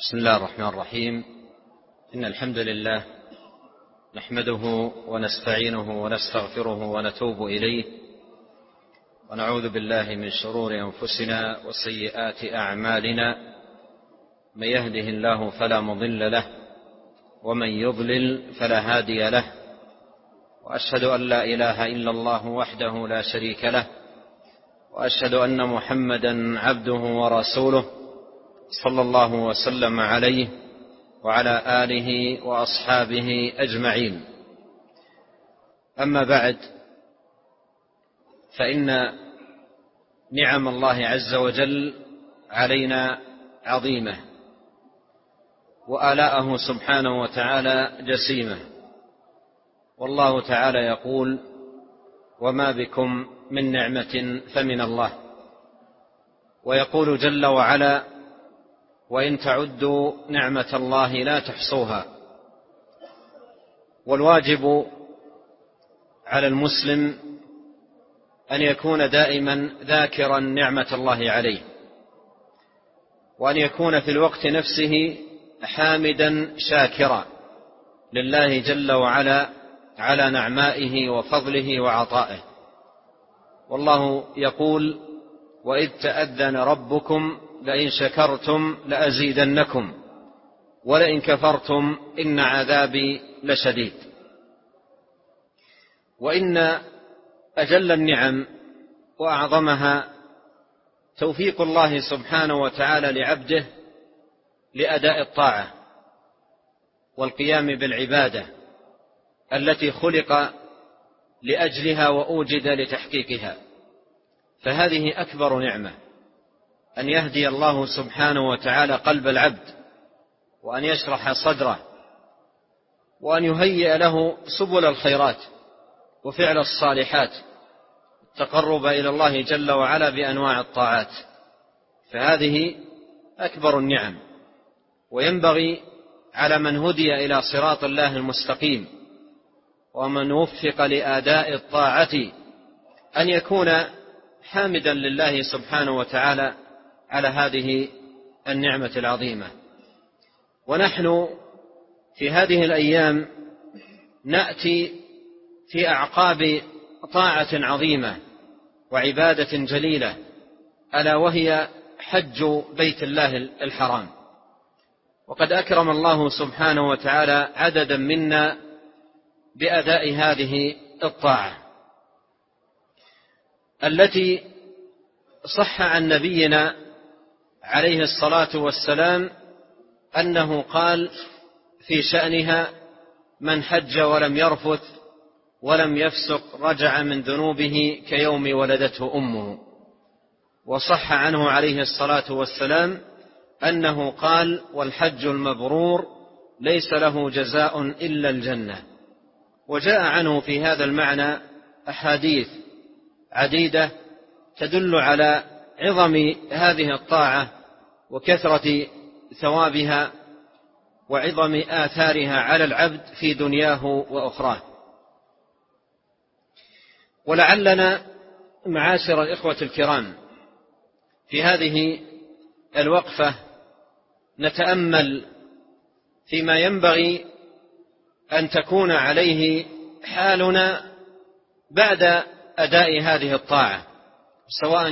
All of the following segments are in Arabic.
بسم الله الرحمن الرحيم. إن الحمد لله نحمده ونستعينه ونستغفره ونتوب إليه، ونعوذ بالله من شرور أنفسنا وسيئات أعمالنا. من يهده الله فلا مضل له، ومن يضلل فلا هادي له، وأشهد أن لا إله إلا الله وحده لا شريك له، وأشهد أن محمدا عبده ورسوله صلى الله وسلم عليه وعلى آله وأصحابه أجمعين. أما بعد، فإن نعم الله عز وجل علينا عظيمة، وآلاءه سبحانه وتعالى جسيمة. والله تعالى يقول: وما بكم من نعمة فمن الله. ويقول جل وعلا: وإن تعدوا نعمة الله لا تحصوها. والواجب على المسلم أن يكون دائما ذاكرا نعمة الله عليه، وأن يكون في الوقت نفسه حامدا شاكرا لله جل وعلا على نعمائه وفضله وعطائه. والله يقول: وإذ تأذن ربكم لئن شكرتم لأزيدنكم ولئن كفرتم إن عذابي لشديد. وإن أجل النعم وأعظمها توفيق الله سبحانه وتعالى لعبده لأداء الطاعة والقيام بالعبادة التي خلق لأجلها وأوجد لتحقيقها. فهذه أكبر نعمة، أن يهدي الله سبحانه وتعالى قلب العبد، وأن يشرح صدره، وأن يهيئ له سبل الخيرات وفعل الصالحات، التقرب إلى الله جل وعلا بأنواع الطاعات. فهذه أكبر النعم، وينبغي على من هدي إلى صراط الله المستقيم ومن وفق لأداء الطاعة أن يكون حامدا لله سبحانه وتعالى على هذه النعمة العظيمة. ونحن في هذه الأيام نأتي في أعقاب طاعة عظيمة وعبادة جليلة، ألا وهي حج بيت الله الحرام. وقد أكرم الله سبحانه وتعالى عددا منا بأداء هذه الطاعة التي صح عن نبينا عليه الصلاة والسلام أنه قال في شأنها: من حج ولم يرفث ولم يفسق رجع من ذنوبه كيوم ولدته أمه. وصح عنه عليه الصلاة والسلام أنه قال: والحج المبرور ليس له جزاء إلا الجنة. وجاء عنه في هذا المعنى أحاديث عديدة تدل على عظم هذه الطاعة وكثرة ثوابها وعظم آثارها على العبد في دنياه وأخراه. ولعلنا معاشر الإخوة الكرام في هذه الوقفة نتأمل فيما ينبغي أن تكون عليه حالنا بعد أداء هذه الطاعة، سواء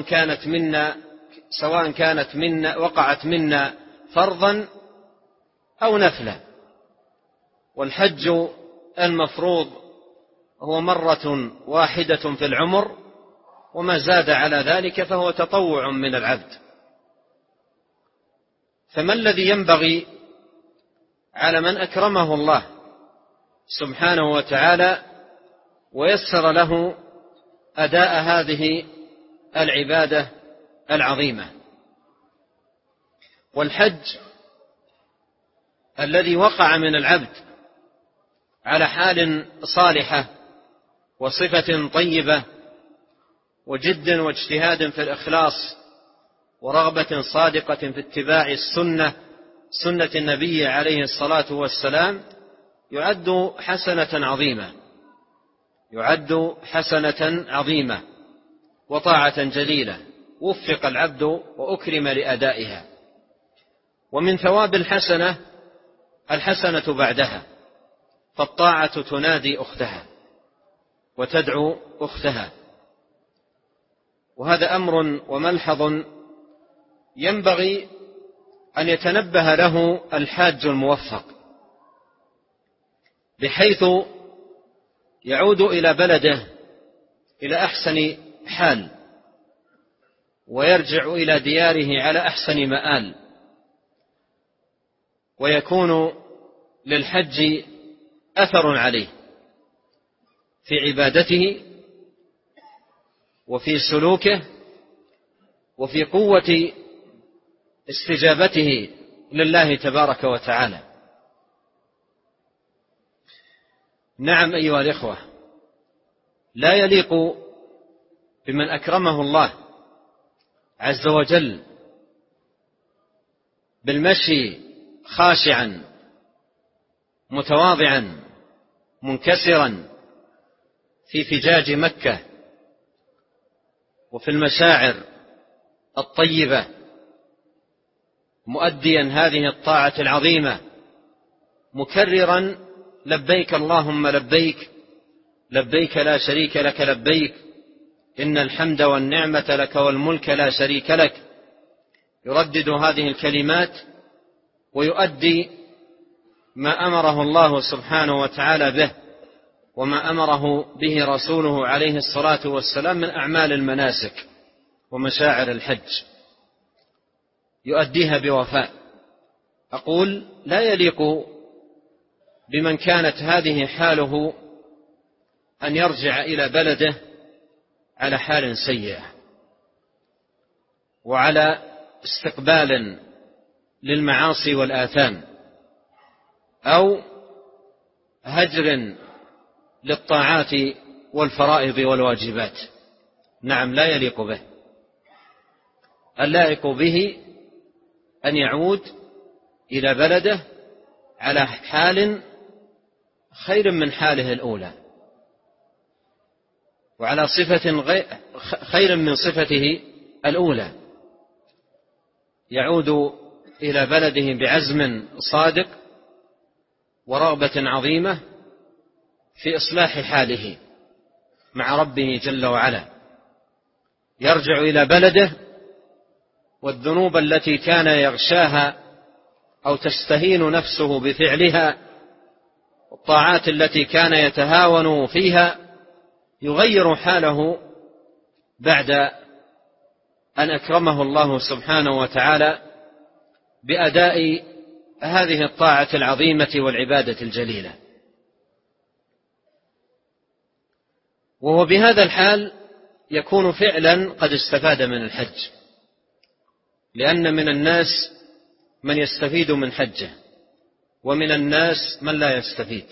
كانت منا وقعت منا فرضا أو نفلا. والحج المفروض هو مرة واحدة في العمر، وما زاد على ذلك فهو تطوع من العبد. فما الذي ينبغي على من أكرمه الله سبحانه وتعالى ويسر له أداء هذه العبادة العظيمة؟ والحج الذي وقع من العبد على حال صالحة وصفة طيبة وجد واجتهاد في الإخلاص ورغبة صادقة في اتباع سنة النبي عليه الصلاة والسلام، يعد حسنة عظيمة وطاعة جليلة وفق العبد وأكرم لأدائها. ومن ثواب الحسنة بعدها، فالطاعة تنادي أختها وتدعو أختها. وهذا أمر وملحظ ينبغي أن يتنبه له الحاج الموفق، بحيث يعود إلى بلده إلى أحسن حال، ويرجع إلى دياره على أحسن مآل، ويكون للحج أثر عليه في عبادته وفي سلوكه وفي قوة استجابته لله تبارك وتعالى. نعم أيها الإخوة، لا يليق بمن أكرمه الله عز وجل بالمشي خاشعا متواضعا منكسرا في فجاج مكة وفي المشاعر الطيبة، مؤديا هذه الطاعة العظيمة، مكررا لبيك اللهم لبيك، لبيك لا شريك لك لبيك، إن الحمد والنعمة لك والملك لا شريك لك. يردد هذه الكلمات ويؤدي ما أمره الله سبحانه وتعالى به، وما أمره به رسوله عليه الصلاة والسلام من أعمال المناسك ومشاعر الحج، يؤديها بوفاء. أقول لا يليق بمن كانت هذه حاله أن يرجع إلى بلده على حال سيئة وعلى استقبال للمعاصي والآثام، أو هجر للطاعات والفرائض والواجبات. نعم لا يليق به. اللائق به أن يعود إلى بلده على حال خير من حاله الأولى، وعلى صفة خير من صفته الأولى، يعود إلى بلده بعزم صادق ورغبة عظيمة في إصلاح حاله مع ربه جل وعلا. يرجع إلى بلده والذنوب التي كان يغشاها أو تستهين نفسه بفعلها، الطاعات التي كان يتهاون فيها، يغير حاله بعد أن أكرمه الله سبحانه وتعالى بأداء هذه الطاعة العظيمة والعبادة الجليلة. وهو بهذا الحال يكون فعلا قد استفاد من الحج، لأن من الناس من يستفيد من حجه، ومن الناس من لا يستفيد.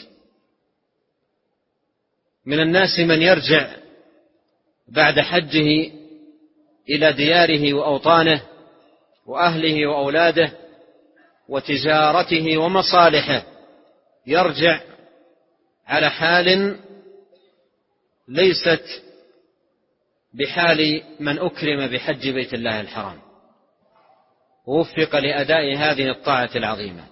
من الناس من يرجع بعد حجه إلى دياره وأوطانه وأهله وأولاده وتجارته ومصالحه، يرجع على حال ليست بحال من أكرم بحج بيت الله الحرام ووفق لأداء هذه الطاعة العظيمة.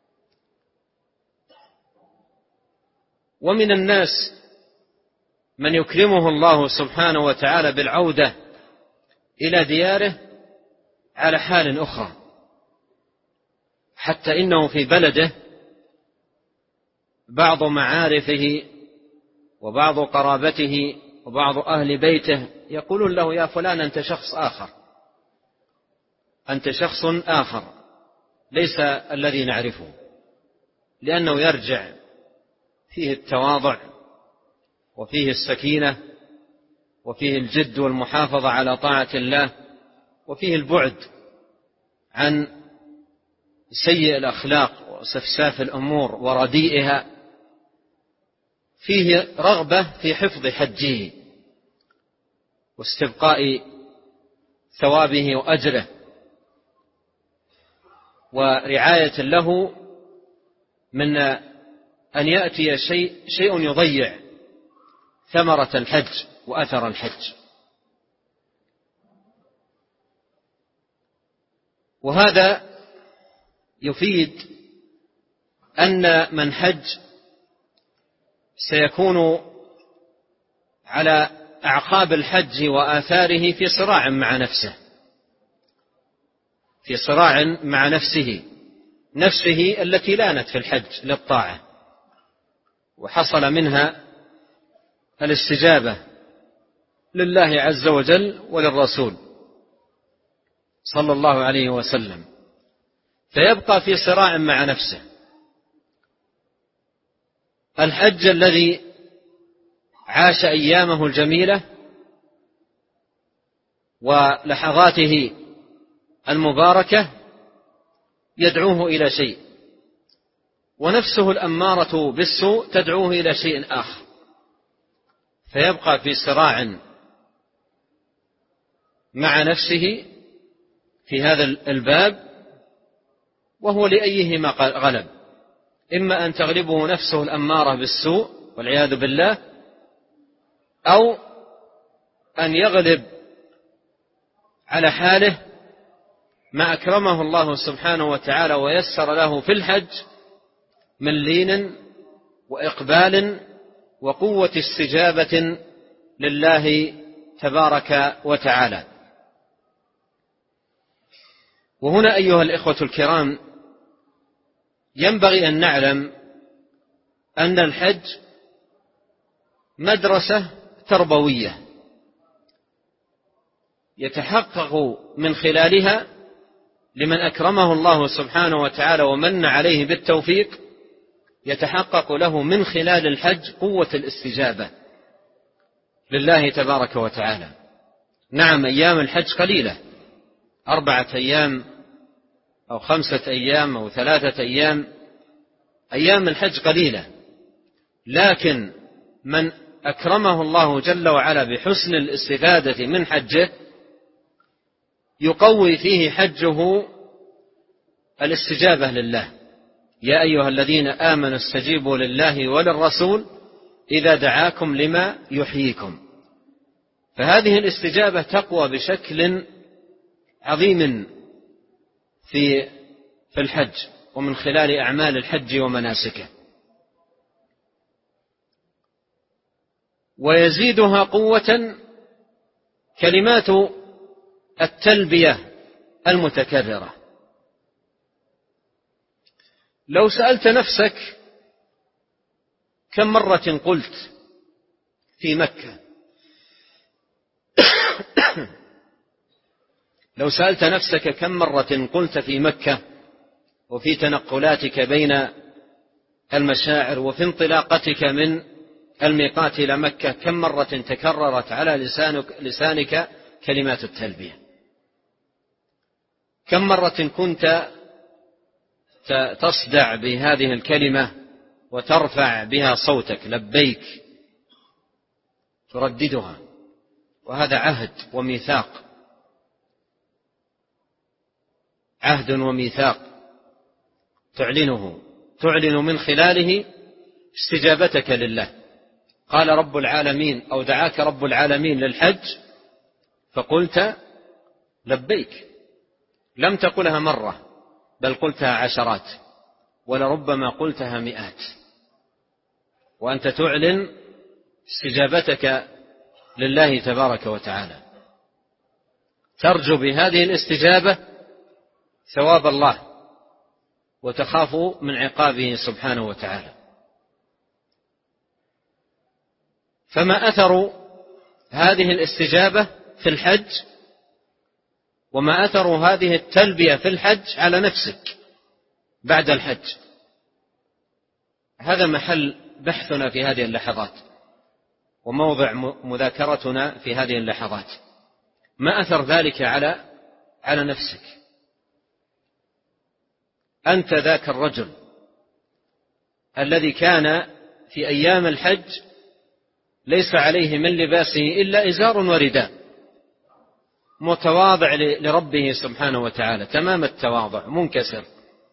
ومن الناس من يكرمه الله سبحانه وتعالى بالعودة إلى دياره على حال أخرى، حتى إنه في بلده بعض معارفه وبعض قرابته وبعض أهل بيته يقولون له: يا فلان أنت شخص آخر، أنت شخص آخر ليس الذي نعرفه، لأنه يرجع فيه التواضع وفيه السكينة وفيه الجد والمحافظة على طاعة الله، وفيه البعد عن سيء الأخلاق وسفساف الأمور ورديئها، فيه رغبة في حفظ حجه واستبقاء ثوابه وأجره ورعاية له من أن يأتي شيء يضيع ثمرة الحج وأثر الحج. وهذا يفيد أن من حج سيكون على أعقاب الحج وآثاره في صراع مع نفسه، في صراع مع نفسه التي لانت في الحج للطاعة وحصل منها الاستجابة لله عز وجل وللرسول صلى الله عليه وسلم، فيبقى في صراع مع نفسه. الحج الذي عاش أيامه الجميلة ولحظاته المباركة يدعوه إلى شيء، ونفسه الأمارة بالسوء تدعوه إلى شيء آخر، فيبقى في صراع مع نفسه في هذا الباب، وهو لأيهما غلب، إما أن تغلبه نفسه الأمارة بالسوء والعياذ بالله، أو أن يغلب على حاله ما أكرمه الله سبحانه وتعالى ويسر له في الحج من لين وإقبال وقوة استجابة لله تبارك وتعالى. وهنا أيها الإخوة الكرام ينبغي أن نعلم أن الحج مدرسة تربوية يتحقق من خلالها لمن أكرمه الله سبحانه وتعالى ومن عليه بالتوفيق، يتحقق له من خلال الحج قوة الاستجابة لله تبارك وتعالى. نعم، أيام الحج قليلة، 4 أيام أو 5 أيام أو 3 أيام، أيام الحج قليلة، لكن من أكرمه الله جل وعلا بحسن الاستفادة من حجه يقوي فيه حجه الاستجابة لله. يا أيها الذين آمنوا استجيبوا لله وللرسول إذا دعاكم لما يحييكم. فهذه الاستجابة تقوى بشكل عظيم في الحج ومن خلال أعمال الحج ومناسكه، ويزيدها قوة كلمات التلبية المتكررة. لو سألت نفسك كم مرة قلت في مكة لو سألت نفسك كم مرة قلت في مكة وفي تنقلاتك بين المشاعر وفي انطلاقتك من الميقات إلى مكة كم مرة تكررت على لسانك كلمات التلبية؟ كم مرة كنت تصدع بهذه الكلمة وترفع بها صوتك لبيك ترددها؟ وهذا عهد وميثاق تعلن من خلاله استجابتك لله. قال رب العالمين أو دعاك رب العالمين للحج فقلت لبيك، لم تقلها مرة بل قلتها عشرات ولربما قلتها 100، وأنت تعلن استجابتك لله تبارك وتعالى، ترجو بهذه الاستجابة ثواب الله وتخاف من عقابه سبحانه وتعالى. فما أثر هذه الاستجابة في الحج وما أثر هذه التلبية في الحج على نفسك بعد الحج؟ هذا محل بحثنا في هذه اللحظات وموضع مذاكرتنا في هذه اللحظات. ما أثر ذلك على نفسك؟ أنت ذاك الرجل الذي كان في أيام الحج ليس عليه من لباسه إلا إزار ورداء، متواضع لربه سبحانه وتعالى تمام التواضع، منكسر،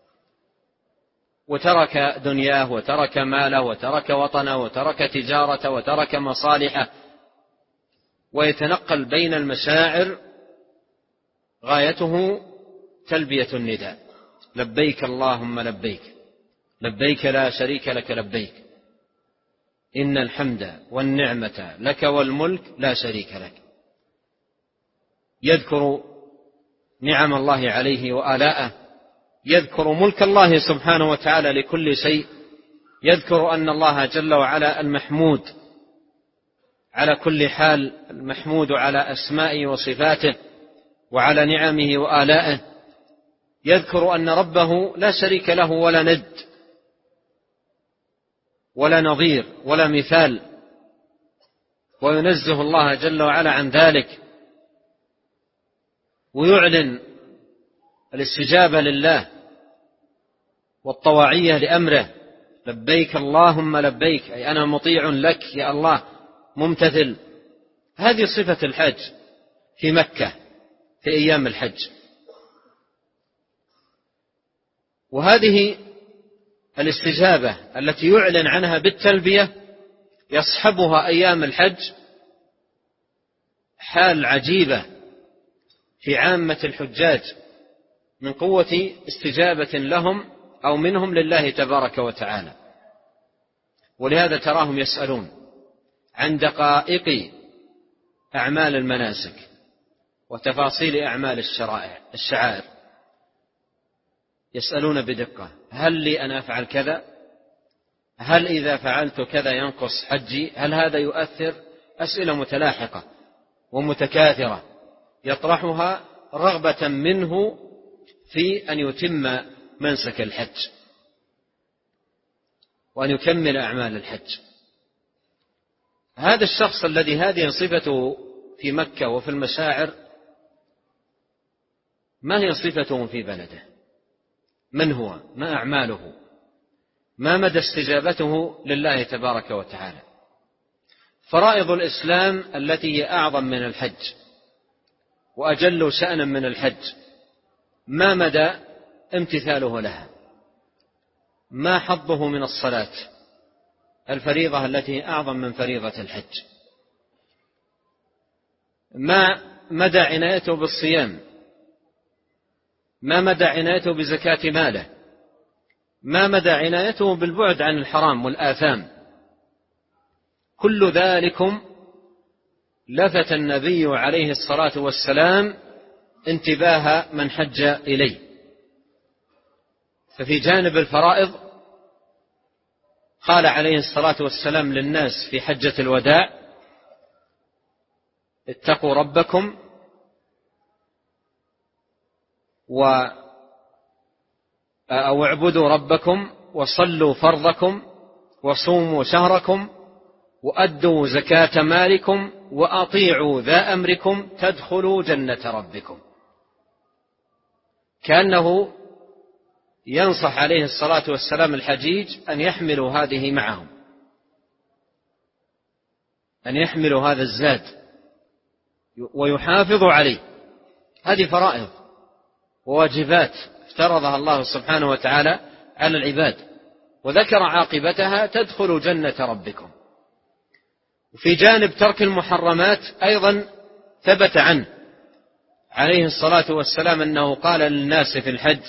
وترك دنياه وترك ماله وترك وطنه وترك تجارته وترك مصالحه، ويتنقل بين المشاعر غايته تلبية النداء لبيك اللهم لبيك لبيك لا شريك لك لبيك إن الحمد والنعمة لك والملك لا شريك لك. يذكر نعم الله عليه وآلاءه، يذكر ملك الله سبحانه وتعالى لكل شيء، يذكر أن الله جل وعلا المحمود على كل حال، المحمود على أسمائه وصفاته وعلى نعمه وآلائه، يذكر أن ربه لا شريك له ولا ند ولا نظير ولا مثال، وينزه الله جل وعلا عن ذلك، ويعلن الاستجابة لله والطواعية لأمره. لبيك اللهم لبيك، أي أنا مطيع لك يا الله ممتثل. هذه صفة الحج في مكة في أيام الحج. وهذه الاستجابة التي يعلن عنها بالتلبية يصحبها أيام الحج حال عجيبة في عامة الحجاج من قوة استجابة لهم أو منهم لله تبارك وتعالى. ولهذا تراهم يسألون عن دقائق أعمال المناسك وتفاصيل أعمال الشعائر، يسألون بدقة: هل لي أن أفعل كذا؟ هل إذا فعلت كذا ينقص حجي؟ هل هذا يؤثر؟ أسئلة متلاحقة ومتكاثرة يطرحها رغبة منه في أن يتم منسك الحج وأن يكمل أعمال الحج. هذا الشخص الذي هذه صفته في مكة وفي المشاعر، ما هي صفته في بلده؟ من هو؟ ما أعماله؟ ما مدى استجابته لله تبارك وتعالى؟ فرائض الإسلام التي هي أعظم من الحج وأجل شأنا من الحج، ما مدى امتثاله لها؟ ما حظه من الصلاة الفريضة التي هي أعظم من فريضة الحج؟ ما مدى عنايته بالصيام؟ ما مدى عنايته بزكاة ماله؟ ما مدى عنايته بالبعد عن الحرام والآثام؟ كل ذلكم لفت النبي عليه الصلاة والسلام انتباه من حج إليه. ففي جانب الفرائض قال عليه الصلاة والسلام للناس في حجة الوداع: اتقوا ربكم أو اعبدوا ربكم وصلوا فرضكم وصوموا شهركم وأدوا زكاة مالكم وأطيعوا ذا أمركم تدخلوا جنة ربكم. كأنه ينصح عليه الصلاة والسلام الحجيج أن يحملوا هذه معهم، أن يحملوا هذا الزاد ويحافظوا عليه. هذه فرائض وواجبات افترضها الله سبحانه وتعالى على العباد، وذكر عاقبتها: تدخلوا جنة ربكم. وفي جانب ترك المحرمات أيضا ثبت عنه عليه الصلاة والسلام أنه قال للناس في الحج: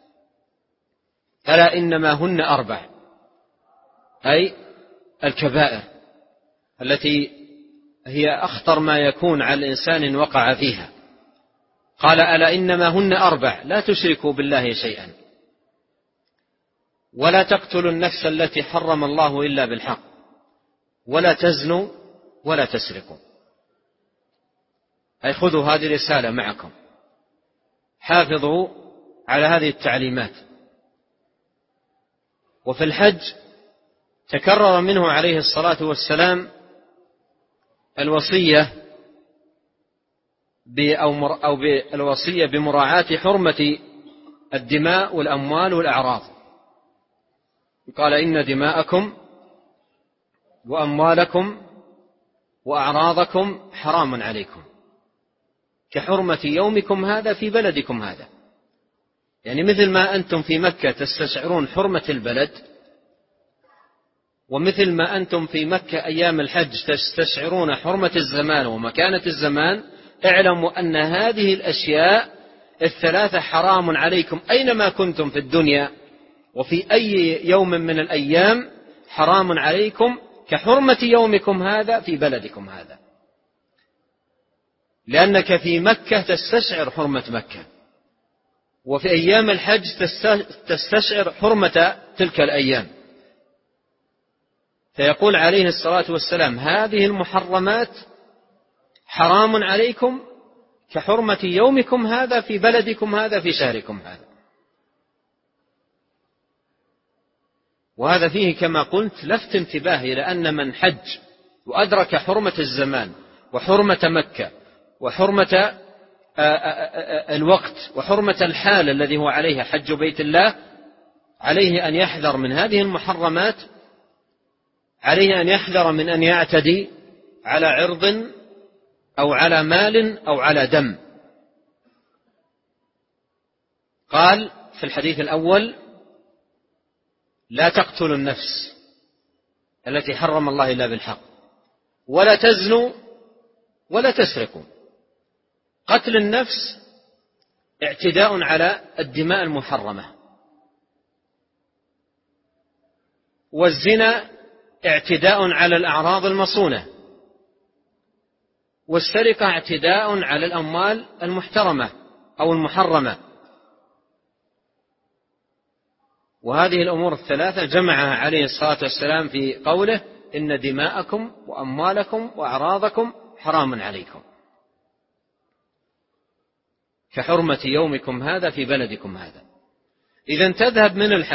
ألا إنما هن 4، أي الكبائر التي هي أخطر ما يكون على الإنسان إن وقع فيها. قال: ألا إنما هن 4: لا تشركوا بالله شيئا، ولا تقتلوا النفس التي حرم الله إلا بالحق، ولا تزنوا، ولا تسرقوا. أي خذوا هذه الرسالة معكم، حافظوا على هذه التعليمات. وفي الحج تكرر منه عليه الصلاة والسلام الوصية أو بالوصية بمراعاة حرمة الدماء والأموال والأعراض. قال: إن دماءكم وأموالكم وأعراضكم حرام عليكم كحرمة يومكم هذا في بلدكم هذا. يعني مثل ما أنتم في مكة تستشعرون حرمة البلد، ومثل ما أنتم في مكة أيام الحج تستشعرون حرمة الزمان ومكانة الزمان، اعلموا أن هذه الأشياء الثلاثة حرام عليكم أينما كنتم في الدنيا وفي أي يوم من الأيام، حرام عليكم كحرمة يومكم هذا في بلدكم هذا، لأنك في مكة تستشعر حرمة مكة، وفي أيام الحج تستشعر حرمة تلك الأيام. فيقول عليه الصلاة والسلام: هذه المحرمات حرام عليكم كحرمة يومكم هذا في بلدكم هذا في شهركم هذا. وهذا فيه كما قلت لفت انتباه إلى أن من حج وأدرك حرمة الزمان وحرمة مكة وحرمة الوقت وحرمة الحال الذي هو عليها حج بيت الله، عليه أن يحذر من هذه المحرمات، عليه أن يحذر من أن يعتدي على عرض أو على مال أو على دم. قال في الحديث الأول: لا تقتلوا النفس التي حرم الله إلا بالحق، ولا تزنوا، ولا تسرقوا. قتل النفس اعتداء على الدماء المحرمة، والزنا اعتداء على الأعراض المصونة، والسرقة اعتداء على الأموال المحترمة أو المحرمة. وهذه الأمور الثلاثة جمعها عليه الصلاة والسلام في قوله: إن دماءكم وأموالكم وأعراضكم حرام عليكم كحرمة يومكم هذا في بلدكم هذا. إذن تذهب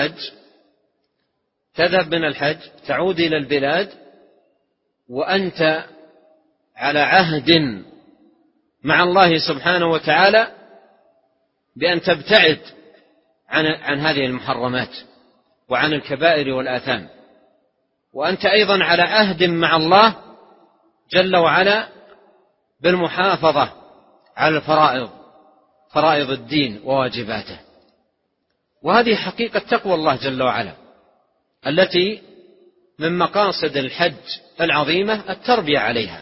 من الحج تعود إلى البلاد وأنت على عهد مع الله سبحانه وتعالى بأن تبتعد عن هذه المحرمات وعن الكبائر والآثام، وأنت أيضا على عهد مع الله جل وعلا بالمحافظة على فرائض الدين وواجباته. وهذه حقيقة تقوى الله جل وعلا التي من مقاصد الحج العظيمة التربية عليها.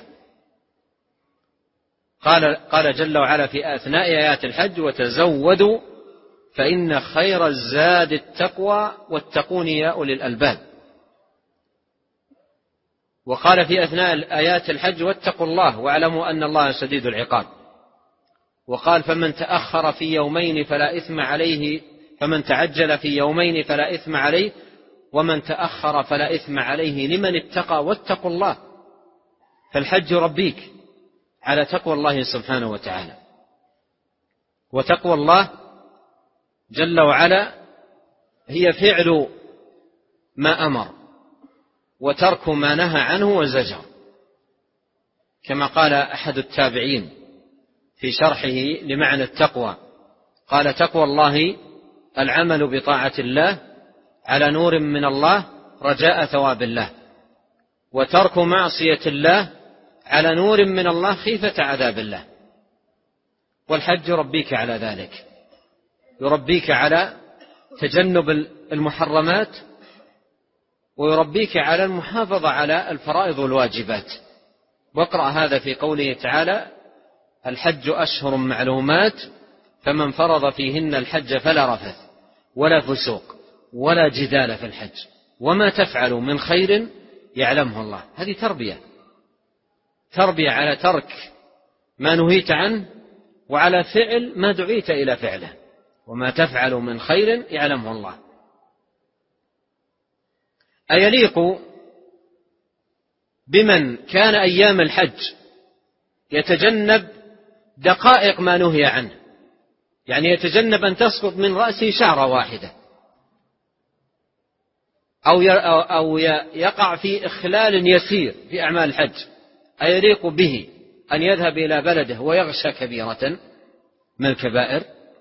قال جل وعلا في أثناء آيات الحج: وتزودوا فإن خير الزاد التقوى واتقون يا أولي الألباب. وقال في أثناء آيات الحج: واتقوا الله واعلموا أن الله شديد العقاب. وقال: فمن تأخر في يومين فلا إثم عليه، فمن تعجل في يومين فلا إثم عليه، ومن تأخر فلا إثم عليه لمن اتقى واتقوا الله. فالحج يربيك على تقوى الله سبحانه وتعالى. وتقوى الله جل وعلا هي فعل ما أمر وترك ما نهى عنه وزجر، كما قال أحد التابعين في شرحه لمعنى التقوى، قال: تقوى الله العمل بطاعة الله على نور من الله رجاء ثواب الله، وترك معصية الله على نور من الله خيفة عذاب الله. والحج يربيك على ذلك، يربيك على تجنب المحرمات، ويربيك على المحافظة على الفرائض والواجبات. واقرأ هذا في قوله تعالى: الحج أشهر معلومات فمن فرض فيهن الحج فلا رفث ولا فسوق ولا جدال في الحج وما تفعلوا من خير يعلمه الله. هذه تربية على ترك ما نهيت عنه وعلى فعل ما دعيت إلى فعله. وما تفعلوا من خير يعلمه الله. أيليق بمن كان أيام الحج يتجنب دقائق ما نهي عنه، يعني يتجنب أن تسقط من رأسه شعرة واحدة، أو يقع في إخلال يسير في أعمال الحج، أيليق به أن يذهب إلى بلده ويغشى كبيرة من الكبائر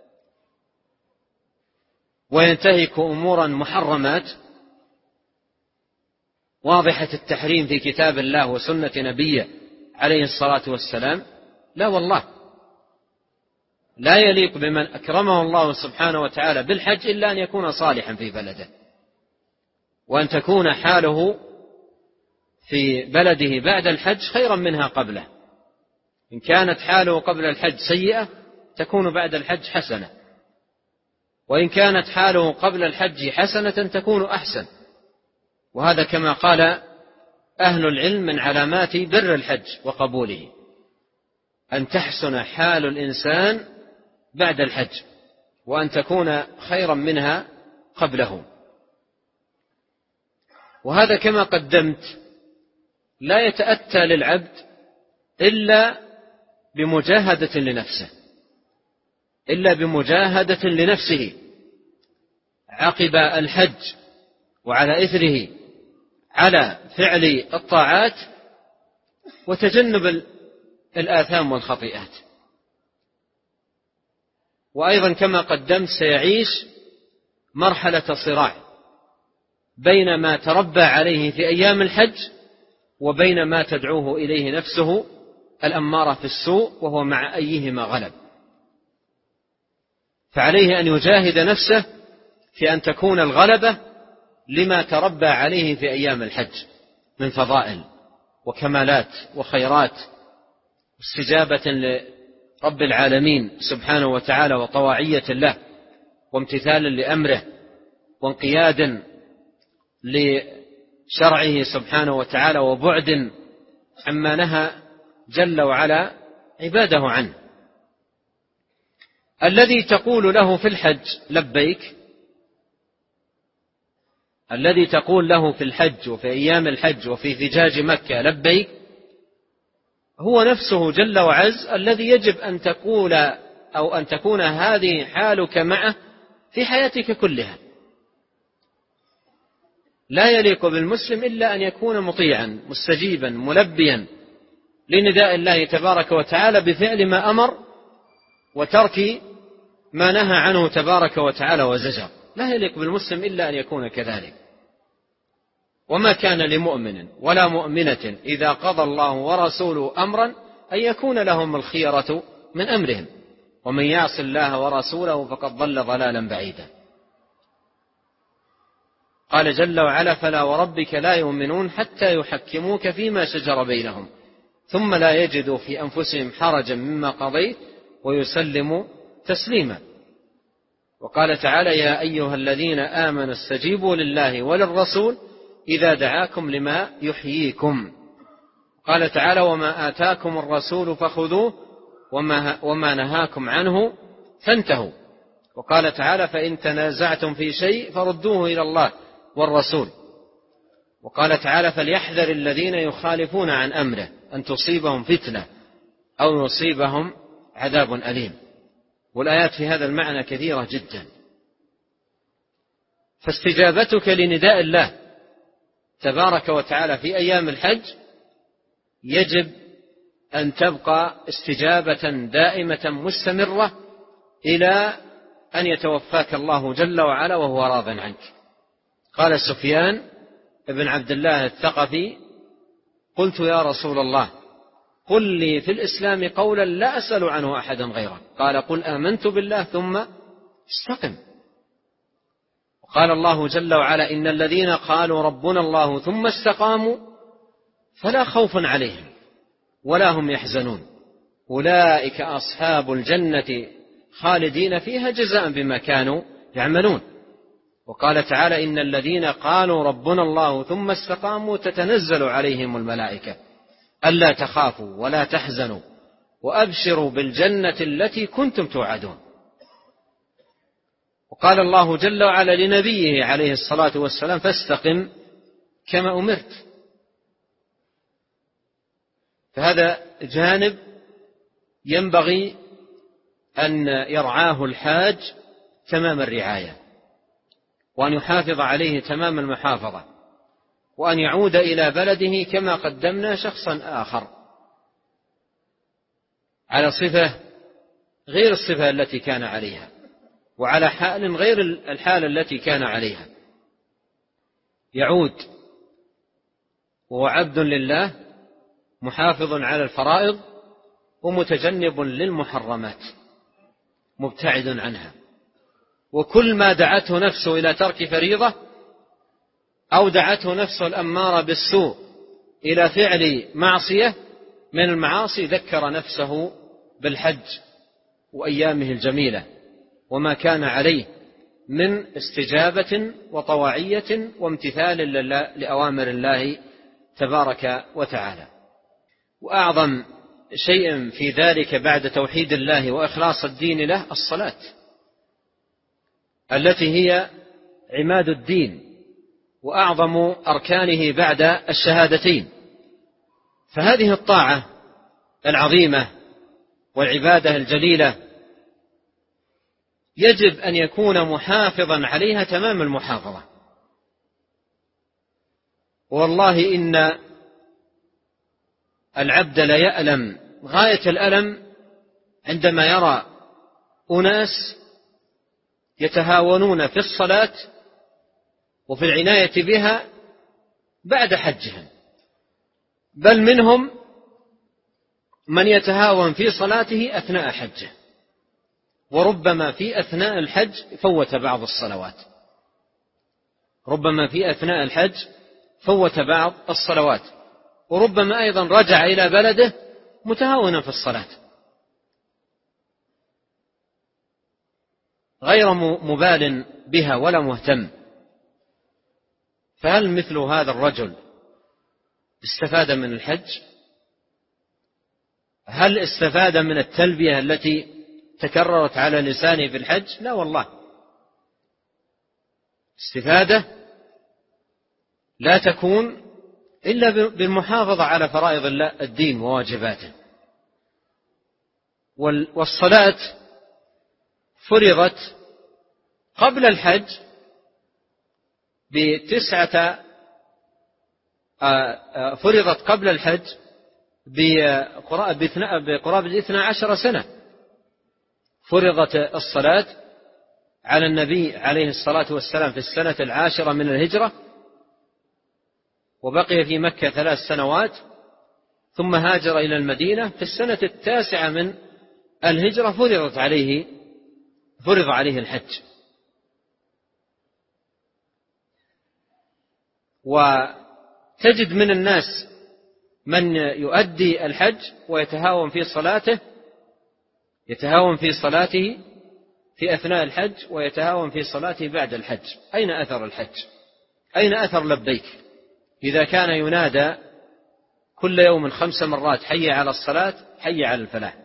وينتهك أمورا محرمات واضحة التحريم في كتاب الله وسنة نبيه عليه الصلاة والسلام؟ لا والله، لا يليق بمن أكرمه الله سبحانه وتعالى بالحج إلا أن يكون صالحا في بلده، وأن تكون حاله في بلده بعد الحج خيرا منها قبله. إن كانت حاله قبل الحج سيئة تكون بعد الحج حسنة، وإن كانت حاله قبل الحج حسنة تكون أحسن. وهذا كما قال أهل العلم من علامات بر الحج وقبوله، أن تحسن حال الإنسان بعد الحج، وأن تكون خيرا منها قبله. وهذا كما قدمت لا يتأتى للعبد إلا بمجاهدة لنفسه عقب الحج وعلى إثره على فعل الطاعات وتجنب الآثام والخطيئات. وأيضا كما قدمت سيعيش مرحلة صراع بين ما تربى عليه في أيام الحج وبين ما تدعوه إليه نفسه الأمارة في السوء، وهو مع أيهما غلب. فعليه أن يجاهد نفسه في أن تكون الغلبة لما تربى عليه في أيام الحج من فضائل وكمالات وخيرات، استجابة لرب العالمين سبحانه وتعالى وطواعية له وامتثالا لأمره وانقيادا لشرعه سبحانه وتعالى وبعد عما نهى جل وعلا عباده عنه. الذي تقول له في الحج لبيك، الذي تقول له في الحج وفي أيام الحج وفي فجاج مكة لبيك، هو نفسه جل وعز الذي يجب أن تقول أو أن تكون هذه حالك معه في حياتك كلها. لا يليق بالمسلم إلا أن يكون مطيعا مستجيبا ملبيا لنداء الله تبارك وتعالى بفعل ما أمر وترك ما نهى عنه تبارك وتعالى وزجر. لا يليق بالمسلم إلا أن يكون كذلك. وما كان لمؤمن ولا مؤمنة إذا قضى الله ورسوله أمرا أن يكون لهم الخيرة من أمرهم، ومن يعص الله ورسوله فقد ضل ضلالا بعيدا. قال جل وعلا: فلا وربك لا يؤمنون حتى يحكموك فيما شجر بينهم ثم لا يجدوا في أنفسهم حرجا مما قضيت ويسلموا تسليما. وقال تعالى: يا أيها الذين آمنوا استجيبوا لله وللرسول إذا دعاكم لما يحييكم. قال تعالى: وما آتاكم الرسول فخذوه وما نهاكم عنه فانتهوا. وقال تعالى: فإن تنازعتم في شيء فردوه إلى الله والرسول. وقال تعالى: فليحذر الذين يخالفون عن أمره أن تصيبهم فتنة أو يصيبهم عذاب أليم. والآيات في هذا المعنى كثيرة جدا. فاستجابتك لنداء الله تبارك وتعالى في أيام الحج يجب أن تبقى استجابة دائمة مستمرة إلى أن يتوفاك الله جل وعلا وهو راض عنك. قال سفيان بن عبد الله الثقفي: قلت يا رسول الله قل لي في الإسلام قولا لا أسأل عنه أحدا غيرك. قال: قل آمنت بالله ثم استقم. وقال الله جل وعلا: إن الذين قالوا ربنا الله ثم استقاموا فلا خوف عليهم ولا هم يحزنون أولئك أصحاب الجنة خالدين فيها جزاء بما كانوا يعملون. وقال تعالى: إن الذين قالوا ربنا الله ثم استقاموا تتنزل عليهم الملائكة ألا تخافوا ولا تحزنوا وأبشروا بالجنة التي كنتم توعدون. وقال الله جل وعلا لنبيه عليه الصلاة والسلام: فاستقم كما أمرت. فهذا جانب ينبغي أن يرعاه الحاج تمام الرعاية، وأن يحافظ عليه تمام المحافظة، وأن يعود إلى بلده كما قدمنا شخصا آخر على صفة غير الصفة التي كان عليها، وعلى حال غير الحال التي كان عليها. يعود وهو عبد لله محافظ على الفرائض ومتجنب للمحرمات مبتعد عنها. وكل ما دعته نفسه إلى ترك فريضة أو دعته نفسه الأمارة بالسوء إلى فعل معصية من المعاصي ذكر نفسه بالحج وأيامه الجميلة وما كان عليه من استجابة وطواعية وامتثال لأوامر الله تبارك وتعالى. وأعظم شيء في ذلك بعد توحيد الله وإخلاص الدين له الصلاة التي هي عماد الدين وأعظم أركانه بعد الشهادتين. فهذه الطاعة العظيمة والعبادة الجليلة يجب أن يكون محافظا عليها تمام المحافظة. والله إن العبد ليألم غاية الألم عندما يرى أناس يتهاونون في الصلاة وفي العناية بها بعد حجهم، بل منهم من يتهاون في صلاته أثناء حجه، وربما في أثناء الحج فوت بعض الصلوات، ربما في أثناء الحج فوت بعض الصلوات، وربما أيضا رجع إلى بلده متهاونا في الصلاة غير مبال بها ولا مهتم. فهل مثل هذا الرجل استفاد من الحج؟ هل استفاد من التلبية التي تكررت على لسانه في الحج؟ لا والله. استفادة لا تكون إلا بالمحافظة على فرائض الدين وواجباته. والصلاة فرضت قبل الحج فرضت قبل الحج بقرابة 12 سنة. فرضت الصلاة على النبي عليه الصلاة والسلام في السنة 10 من الهجرة، وبقي في مكة 3 سنوات، ثم هاجر إلى المدينة في السنة 9 من الهجرة فرض عليه الحج. وتجد من الناس من يؤدي الحج ويتهاون في صلاته، يتهاون في صلاته في أثناء الحج ويتهاون في صلاته بعد الحج. أين أثر الحج؟ أين أثر لبيك إذا كان ينادى كل يوم 5 مرات حي على الصلاة حي على الفلاح،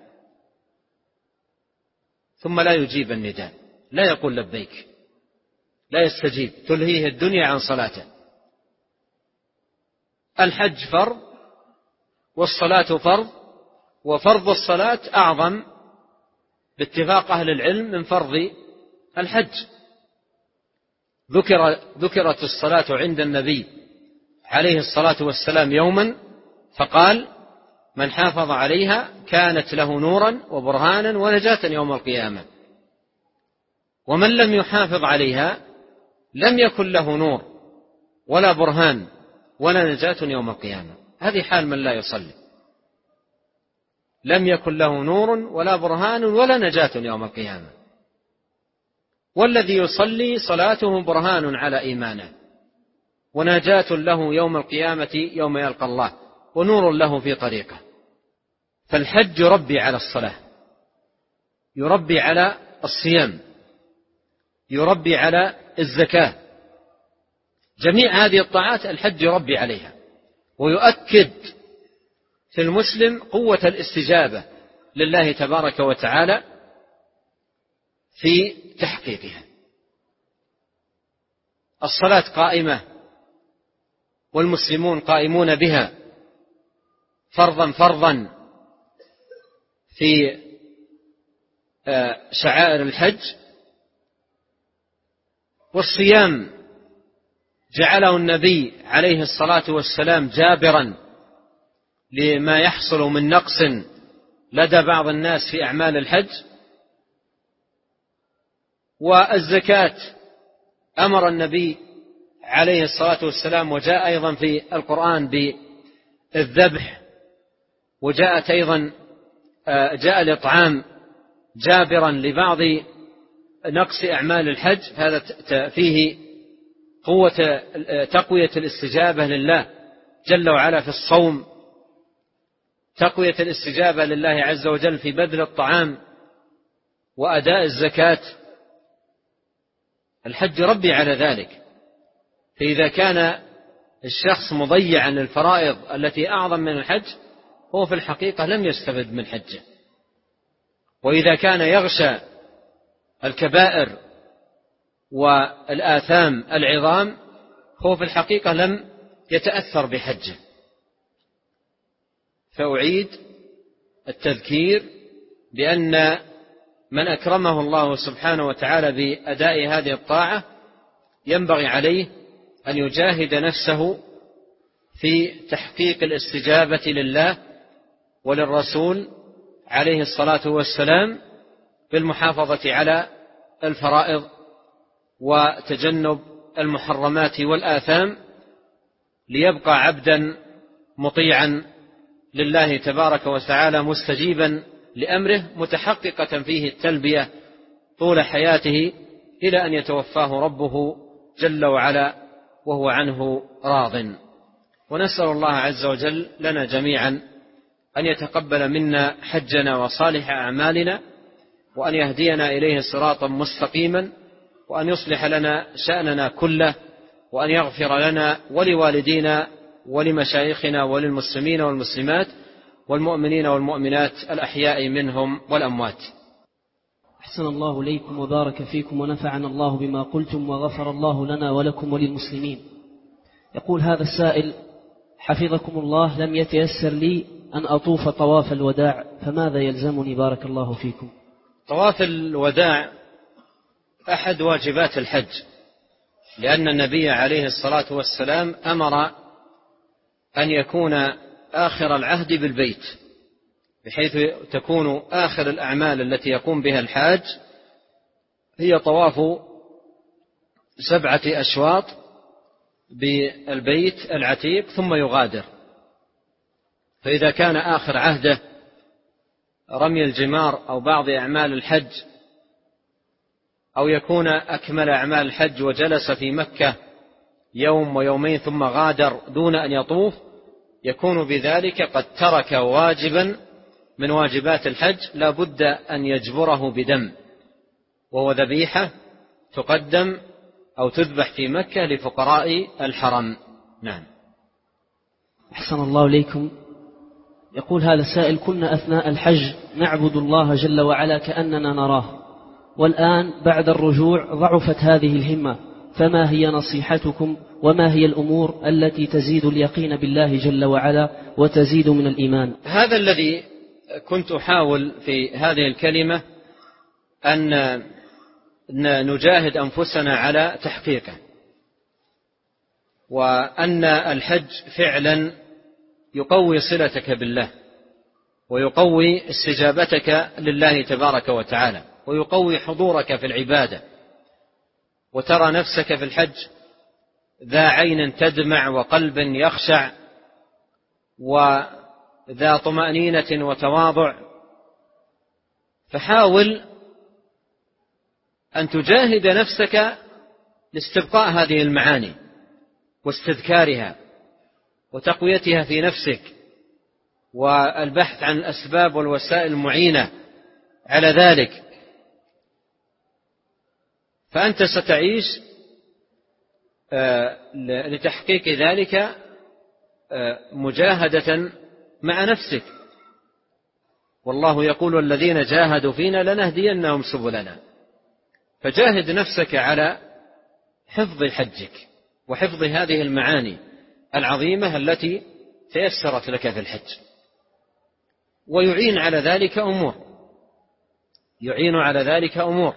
ثم لا يجيب النداء، لا يقول لبيك، لا يستجيب، تلهيه الدنيا عن صلاته. الحج فرض والصلاة فرض، وفرض الصلاة أعظم باتفاق أهل العلم من فرض الحج. ذكرت الصلاة عند النبي عليه الصلاة والسلام يوما فقال: من حافظ عليها كانت له نورا وبرهانا ونجاة يوم القيامة، ومن لم يحافظ عليها لم يكن له نور ولا برهان ولا نجاة يوم القيامة. هذه حال من لا يصلي، لم يكن له نور ولا برهان ولا نجاة يوم القيامة. والذي يصلي صلاته برهان على إيمانه ونجاة له يوم القيامة يوم يلقى الله ونور له في طريقه. فالحج يربي على الصلاة، يربي على الصيام، يربي على الزكاة. جميع هذه الطاعات الحج يربي عليها، ويؤكد في المسلم قوة الاستجابة لله تبارك وتعالى في تحقيقها. الصلاة قائمة والمسلمون قائمون بها فرضا في شعائر الحج. والصيام جعله النبي عليه الصلاة والسلام جابرا لما يحصل من نقص لدى بعض الناس في أعمال الحج. والزكاة أمر النبي عليه الصلاة والسلام، وجاء أيضا في القرآن بالذبح، وجاءت أيضا جاء الإطعام جابرا لبعض نقص أعمال الحج. هذا فيه قوة تقوية الاستجابة لله جل وعلا في الصوم، تقوية الاستجابة لله عز وجل في بذل الطعام وأداء الزكاة. الحج ربي على ذلك. فإذا كان الشخص مضيعا للفرائض التي أعظم من الحج هو في الحقيقة لم يستفد من حجه. وإذا كان يغشى الكبائر والآثام العظام هو في الحقيقة لم يتأثر بحجه. فأعيد التذكير بأن من أكرمه الله سبحانه وتعالى بأداء هذه الطاعة ينبغي عليه أن يجاهد نفسه في تحقيق الاستجابة لله وللرسول عليه الصلاة والسلام بالمحافظة على الفرائض وتجنب المحرمات والآثام، ليبقى عبدا مطيعا لله تبارك وتعالى مستجيبا لأمره متحققة فيه التلبية طول حياته إلى أن يتوفاه ربه جل وعلا وهو عنه راض. ونسأل الله عز وجل لنا جميعا أن يتقبل منا حجنا وصالح أعمالنا، وأن يهدينا إليه صراطا مستقيما، وأن يصلح لنا شأننا كله، وأن يغفر لنا ولوالدينا ولمشايخنا وللمسلمين والمسلمات والمؤمنين والمؤمنات الأحياء منهم والأموات. أحسن الله إليكم وبارك فيكم ونفعنا الله بما قلتم وغفر الله لنا ولكم وللمسلمين. يقول هذا السائل: حفظكم الله، لم يتيسر لي أن أطوف طواف الوداع، فماذا يلزمني بارك الله فيكم؟ طواف الوداع أحد واجبات الحج، لأن النبي عليه الصلاة والسلام أمر أن يكون آخر العهد بالبيت، بحيث تكون آخر الأعمال التي يقوم بها الحاج هي طواف 7 أشواط بالبيت العتيق ثم يغادر. فإذا كان آخر عهده رمي الجمار أو بعض أعمال الحج، أو يكون أكمل أعمال الحج وجلس في مكة يوم ويومين ثم غادر دون أن يطوف، يكون بذلك قد ترك واجبا من واجبات الحج لا بد أن يجبره بدم، وهو ذبيحة تقدم أو تذبح في مكة لفقراء الحرم. نعم. أحسن الله إليكم. يقول هذا السائل: كنا أثناء الحج نعبد الله جل وعلا كأننا نراه، والآن بعد الرجوع ضعفت هذه الهمة، فما هي نصيحتكم وما هي الأمور التي تزيد اليقين بالله جل وعلا وتزيد من الإيمان؟ هذا الذي كنت أحاول في هذه الكلمة أن نجاهد أنفسنا على تحقيقه، وأن الحج فعلا يقوي صلتك بالله، ويقوي استجابتك لله تبارك وتعالى، ويقوي حضورك في العبادة، وترى نفسك في الحج ذا عين تدمع وقلب يخشع وذا طمأنينة وتواضع. فحاول أن تجاهد نفسك لاستبقاء هذه المعاني واستذكارها وتقويتها في نفسك، والبحث عن الأسباب والوسائل المعينة على ذلك. فأنت ستعيش لتحقيق ذلك مجاهدة مع نفسك، والله يقول: الذين جاهدوا فينا لنهدينهم سبلنا. فجاهد نفسك على حفظ حجك وحفظ هذه المعاني العظيمة التي تيسرت لك في الحج. ويعين على ذلك أمور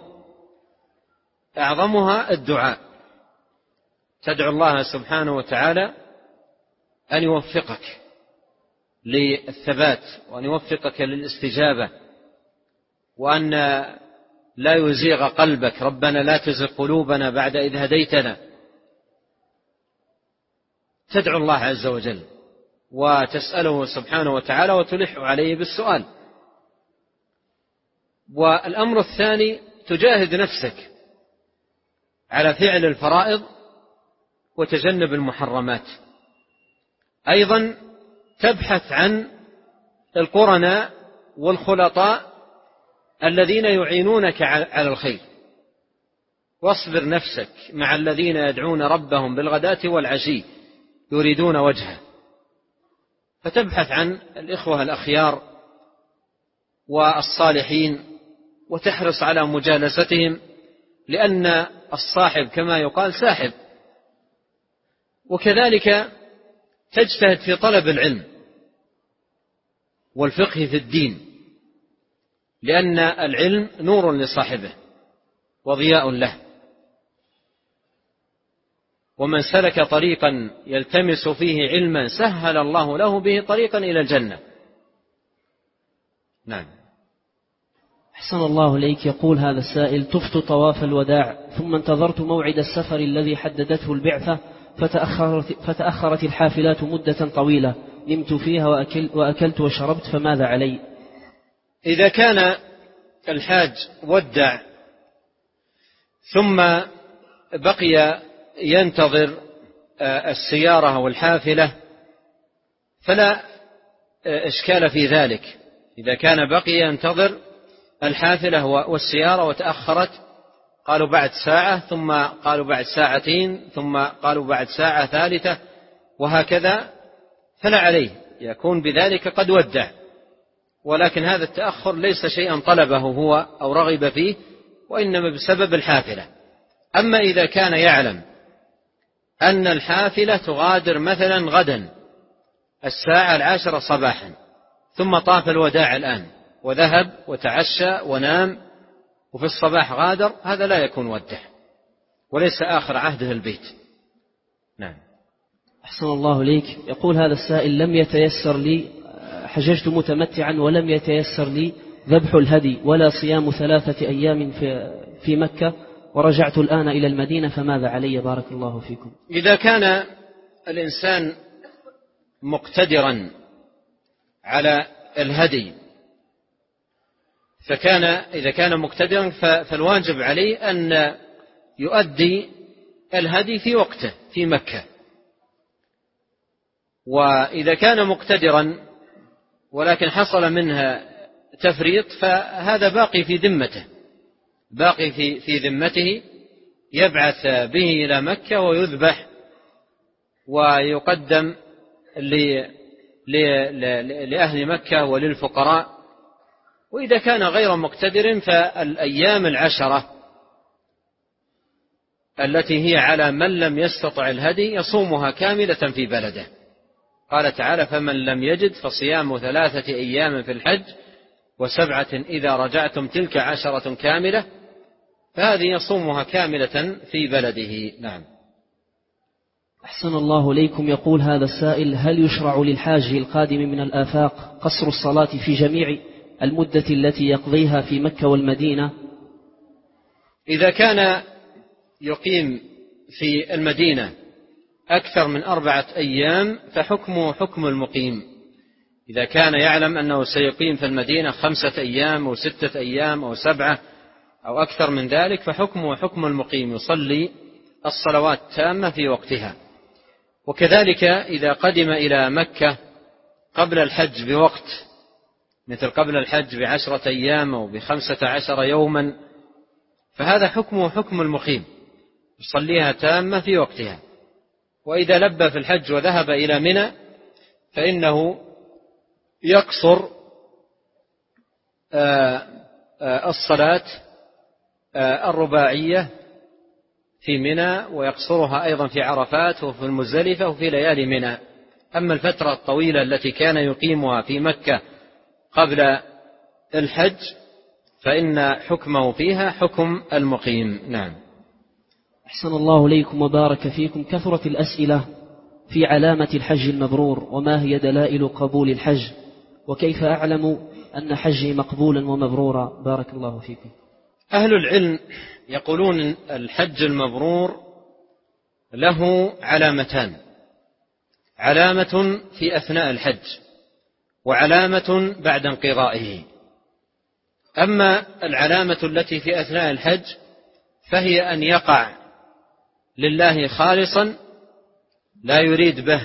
أعظمها الدعاء. تدعو الله سبحانه وتعالى أن يوفقك للثبات، وأن يوفقك للاستجابة، وأن لا يزيغ قلبك. ربنا لا تزغ قلوبنا بعد إذ هديتنا. تدعو الله عز وجل وتسأله سبحانه وتعالى وتلح عليه بالسؤال. والأمر الثاني تجاهد نفسك على فعل الفرائض وتجنب المحرمات. أيضا تبحث عن القرناء والخلطاء الذين يعينونك على الخير، واصبر نفسك مع الذين يدعون ربهم بالغداة والعشي يريدون وجهه، فتبحث عن الإخوة الأخيار والصالحين وتحرص على مجالستهم، لأن الصاحب كما يقال ساحب. وكذلك تجتهد في طلب العلم والفقه في الدين، لأن العلم نور لصاحبه وضياء له، ومن سلك طريقا يلتمس فيه علما سهل الله له به طريقا إلى الجنة. نعم. أحسن الله إليك. يقول هذا السائل: طفت طواف الوداع ثم انتظرت موعد السفر الذي حددته البعثة، فتأخرت الحافلات مدة طويلة، نمت فيها وأكلت وشربت، فماذا علي؟ إذا كان الحاج ودع ثم بقي ينتظر السيارة والحافلة فلا إشكال في ذلك. إذا كان بقي ينتظر الحافلة والسيارة وتأخرت، قالوا بعد ساعة، ثم قالوا بعد ساعتين، ثم قالوا بعد ساعة ثالثة، وهكذا، فلا عليه، يكون بذلك قد ودع. ولكن هذا التأخر ليس شيئا طلبه هو أو رغب فيه، وإنما بسبب الحافلة. أما إذا كان يعلم أن الحافلة تغادر مثلا غدا 10:10 صباحا، ثم طاف الوداع الآن وذهب وتعشى ونام وفي الصباح غادر، هذا لا يكون ودع وليس آخر عهده البيت. نعم. أحسن الله إليك. يقول هذا السائل: لم يتيسر لي، حججت متمتعا ولم يتيسر لي ذبح الهدي ولا صيام 3 أيام في مكة، ورجعت الآن إلى المدينة، فماذا علي؟ بارك الله فيكم. إذا كان الإنسان مقتدرا على الهدي إذا كان مقتدرا فالواجب عليه أن يؤدي الهدي في وقته في مكة. وإذا كان مقتدرا ولكن حصل منها تفريط فهذا باقي في ذمته، باقي في ذمته، يبعث به إلى مكة ويذبح ويقدم لأهل مكة وللفقراء. وإذا كان غير مقتدر فالأيام 10 التي هي على من لم يستطع الهدي يصومها كاملة في بلده. قال تعالى: فمن لم يجد فصيام 3 أيام في الحج و7 إذا رجعتم، تلك 10 كاملة، فهذه يصومها كاملة في بلده. نعم. أحسن الله إليكم. يقول هذا السائل: هل يشرع للحاج القادم من الآفاق قصر الصلاة في جميع المدة التي يقضيها في مكة والمدينة؟ إذا كان يقيم في المدينة أكثر من 4 أيام فحكمه حكم المقيم. إذا كان يعلم أنه سيقيم في المدينة 5 أيام أو 6 أيام أو 7 أو أكثر من ذلك فحكمه حكم المقيم، يصلي الصلوات تامة في وقتها. وكذلك إذا قدم إلى مكة قبل الحج بوقت، مثل قبل الحج ب10 أيام أو ب15 يوما، فهذا حكمه حكم المقيم، يصليها تامة في وقتها. وإذا لبى في الحج وذهب إلى منى فإنه يقصر الصلاة الرباعية في منى، ويقصرها أيضا في عرفات وفي المزدلفة وفي ليالي منى. أما الفترة الطويلة التي كان يقيمها في مكة قبل الحج فإن حكمه فيها حكم المقيم. نعم. أحسن الله إليكم وبارك فيكم. كثرت الأسئلة في علامة الحج المبرور، وما هي دلائل قبول الحج، وكيف أعلم أن حجي مقبولا ومبرورا؟ بارك الله فيكم. أهل العلم يقولون الحج المبرور له علامتان: علامة في أثناء الحج وعلامة بعد انقضائه. أما العلامة التي في أثناء الحج فهي أن يقع لله خالصا، لا يريد به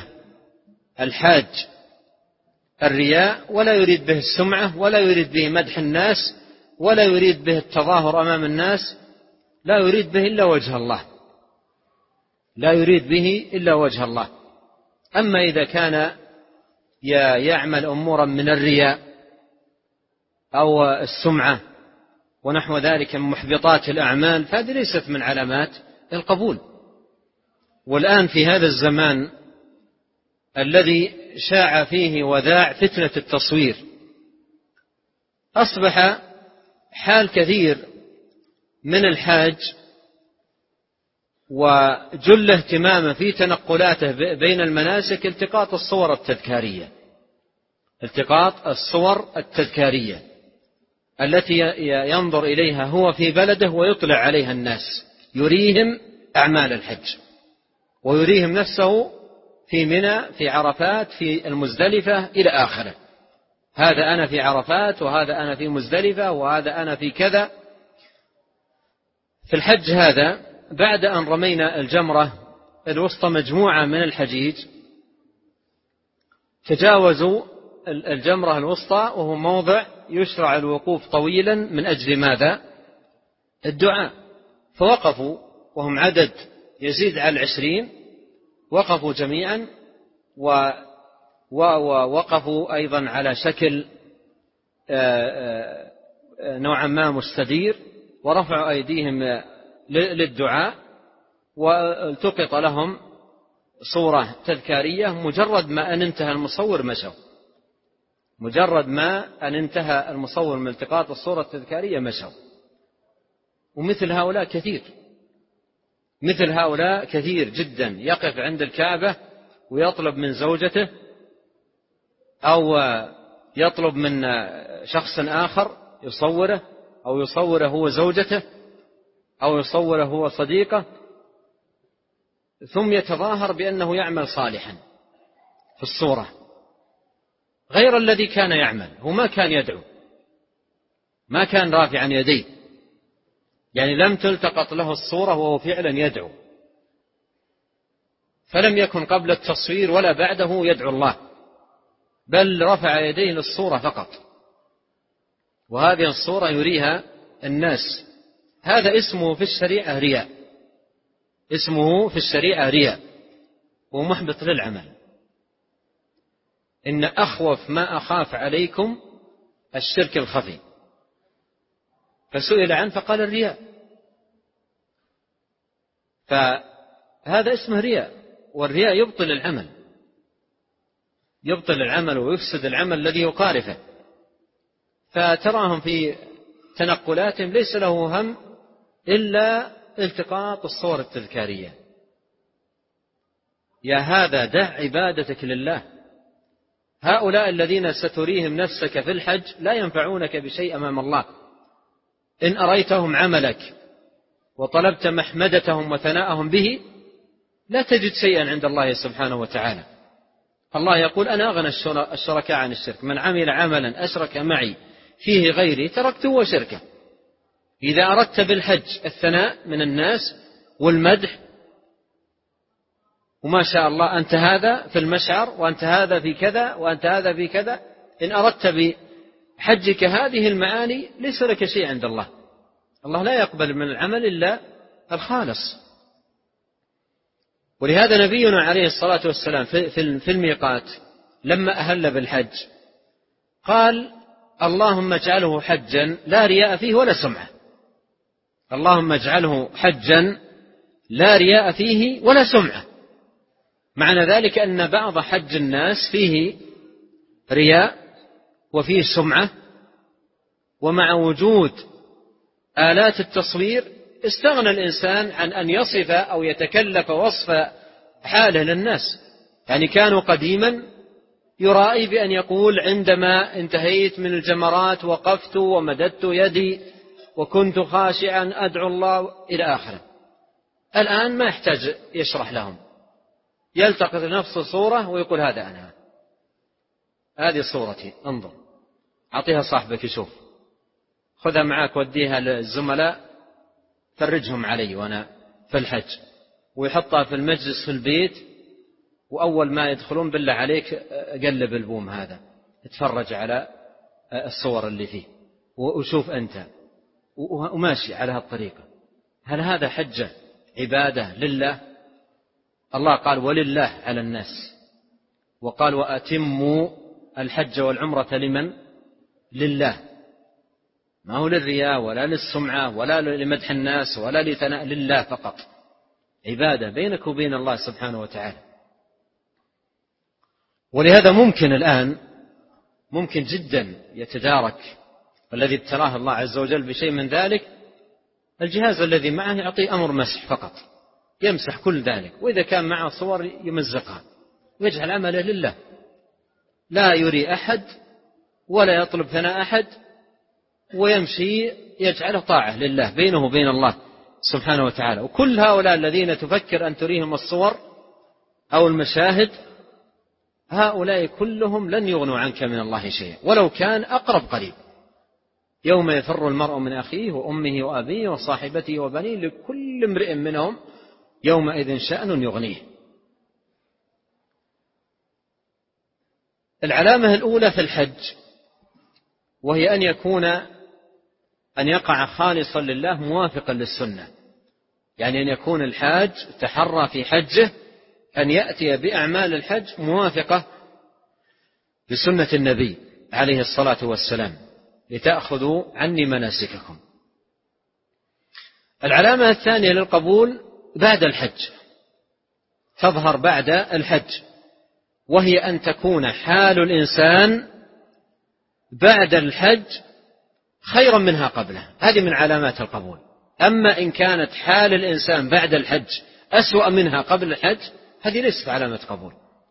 الحاج الرياء، ولا يريد به السمعة، ولا يريد به مدح الناس، ولا يريد به التظاهر أمام الناس، لا يريد به إلا وجه الله، لا يريد به إلا وجه الله. أما إذا كان يعمل أمورا من الرياء أو السمعة ونحو ذلك من محبطات الأعمال فهذه ليست من علامات القبول. والآن في هذا الزمان الذي شاع فيه وذاع فتنة التصوير، أصبح حال كثير من الحاج وجل اهتمامه في تنقلاته بين المناسك التقاط الصور التذكارية، التقاط الصور التذكارية التي ينظر إليها هو في بلده ويطلع عليها الناس، يريهم أعمال الحج ويريهم نفسه في منى، في عرفات، في المزدلفة إلى آخره. هذا أنا في عرفات، وهذا أنا في مزدلفة، وهذا أنا في كذا. في الحج هذا بعد أن رمينا الجمرة الوسطى مجموعة من الحجيج تجاوزوا الجمرة الوسطى، وهو موضع يشرع الوقوف طويلا من أجل ماذا؟ الدعاء. فوقفوا وهم عدد يزيد على 20، وقفوا جميعا ووقفوا أيضا على شكل نوعا ما مستدير، ورفعوا أيديهم للدعاء، والتقط لهم صورة تذكارية. مجرد ما أن انتهى المصور مشوا، مجرد ما أن انتهى المصور من التقاط الصورة التذكارية مشوا. ومثل هؤلاء كثير، مثل هؤلاء كثير جدا، يقف عند الكعبة ويطلب من زوجته أو يطلب من شخص آخر يصوره، أو يصوره هو زوجته، أو يصوره هو صديقه، ثم يتظاهر بأنه يعمل صالحا في الصورة غير الذي كان يعمل. هو ما كان يدعو، ما كان رافعا يديه، يعني لم تلتقط له الصورة وهو فعلا يدعو، فلم يكن قبل التصوير ولا بعده يدعو الله، بل رفع يديه للصورة فقط، وهذه الصورة يريها الناس. هذا اسمه في الشريعة رياء، اسمه في الشريعة رياء ومحبط للعمل. إن أخوف ما أخاف عليكم الشرك الخفي، فسئل عنه فقال الرياء. فهذا اسمه رياء، والرياء يبطل العمل، يبطل العمل ويفسد العمل الذي يقارفه. فتراهم في تنقلاتهم ليس له هم إلا التقاط الصور التذكارية. يا هذا دع عبادتك لله. هؤلاء الذين ستريهم نفسك في الحج لا ينفعونك بشيء أمام الله. إن أريتهم عملك وطلبت محمدتهم وثناءهم به لا تجد شيئا عند الله سبحانه وتعالى. الله يقول أنا أغنى الشركاء عن الشرك، من عمل عملا أشرك معي فيه غيري تركته وشركه. إذا أردت بالحج الثناء من الناس والمدح، وما شاء الله أنت هذا في المشعر، وأنت هذا في كذا، وأنت هذا في كذا، إن أردت بحجك هذه المعاني ليس لك شيء عند الله. الله لا يقبل من العمل إلا الخالص. ولهذا نبينا عليه الصلاة والسلام في الميقات لما أهل بالحج قال اللهم اجعله حجا لا رياء فيه ولا سمعة. اللهم اجعله حجا لا رياء فيه ولا سمعة. معنى ذلك أن بعض حج الناس فيه رياء وفيه سمعة، ومع وجود آلات التصوير استغنى الإنسان عن أن يصف أو يتكلف وصف حاله للناس. يعني كانوا قديما يرائي بأن يقول عندما انتهيت من الجمرات وقفت ومددت يدي وكنت خاشعا أدعو الله إلى آخره. الآن ما يحتاج يشرح لهم، يلتقط نفسه صورة ويقول هذا أنا، هذه صورتي، انظر، أعطيها صاحبك يشوف، خذها معك وديها للزملاء فرجهم علي وأنا في الحج، ويحطها في المجلس في البيت، وأول ما يدخلون بالله عليك قلب البوم هذا اتفرج على الصور اللي فيه. وشوف أنت وماشي على هالطريقة، هل هذا حجة عبادة لله؟ الله قال ولله على الناس، وقال وأتموا الحج والعمرة لمن؟ لله، ما هو للرياء ولا للسمعة ولا لمدح الناس ولا لثناء، لله فقط، عبادة بينك وبين الله سبحانه وتعالى. ولهذا ممكن الآن ممكن جدا يتدارك الذي ابتلاه الله عز وجل بشيء من ذلك، الجهاز الذي معه يعطيه أمر مسح فقط، يمسح كل ذلك، وإذا كان معه صور يمزقها ويجعل عمله لله، لا يري أحد ولا يطلب ثناء أحد، ويمشي يجعله طاعة لله بينه وبين الله سبحانه وتعالى. وكل هؤلاء الذين تفكر أن تريهم الصور أو المشاهد، هؤلاء كلهم لن يغنوا عنك من الله شيئا ولو كان أقرب قريب. يوم يفر المرء من أخيه وأمه وأبيه وصاحبته وبنيه لكل امرئ منهم يومئذ شأن يغنيه. العلامة الأولى في الحج وهي أن يقع خالصا لله موافقا للسنة، يعني أن يكون الحاج تحرى في حجه أن يأتي بأعمال الحج موافقة لسنة النبي عليه الصلاة والسلام، لتأخذوا عني مناسككم. العلامة الثانية للقبول بعد الحج، تظهر بعد الحج، وهي أن تكون حال الإنسان بعد الحج خيرا منها قبله، هذه من علامات القبول. أما إن كانت حال الإنسان بعد الحج أسوأ منها قبل الحج، هذه ليست علامة قبول.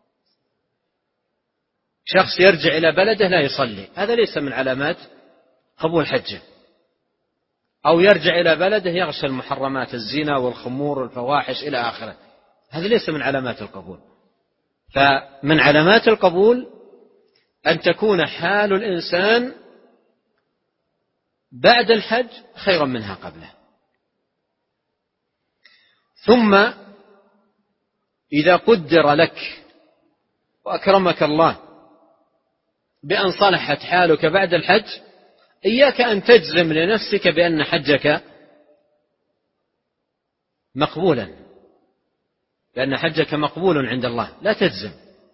شخص يرجع إلى بلده لا يصلي، هذا ليس من علامات قبول حجه. أو يرجع إلى بلده يغشى المحرمات، الزنا والخمور والفواحش إلى آخره، هذا ليس من علامات القبول. فمن علامات القبول أن تكون حال الإنسان بعد الحج خيرا منها قبله. ثم إذا قدر لك وأكرمك الله بأن صلحت حالك بعد الحج، إياك أن تجزم لنفسك بأن حجك مقبولا، لأن حجك مقبول عند الله، لا تجزم،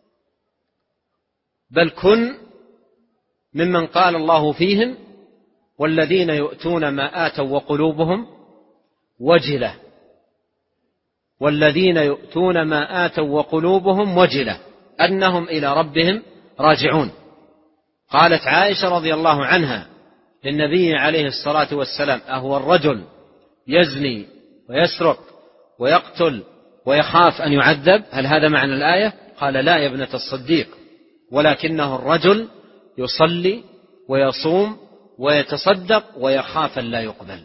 بل كن ممن قال الله فيهم والذين يؤتون ما آتوا وقلوبهم وجلة، والذين يؤتون ما آتوا وقلوبهم وجلة أنهم إلى ربهم راجعون. قالت عائشة رضي الله عنها للنبي عليه الصلاة والسلام: أهو الرجل يزني ويسرق ويقتل ويخاف أن يعذب؟ هل هذا معنى الآية؟ قال: لا يا ابنة الصديق، ولكنه الرجل يصلي ويصوم ويتصدق ويخاف أن لا يقبل.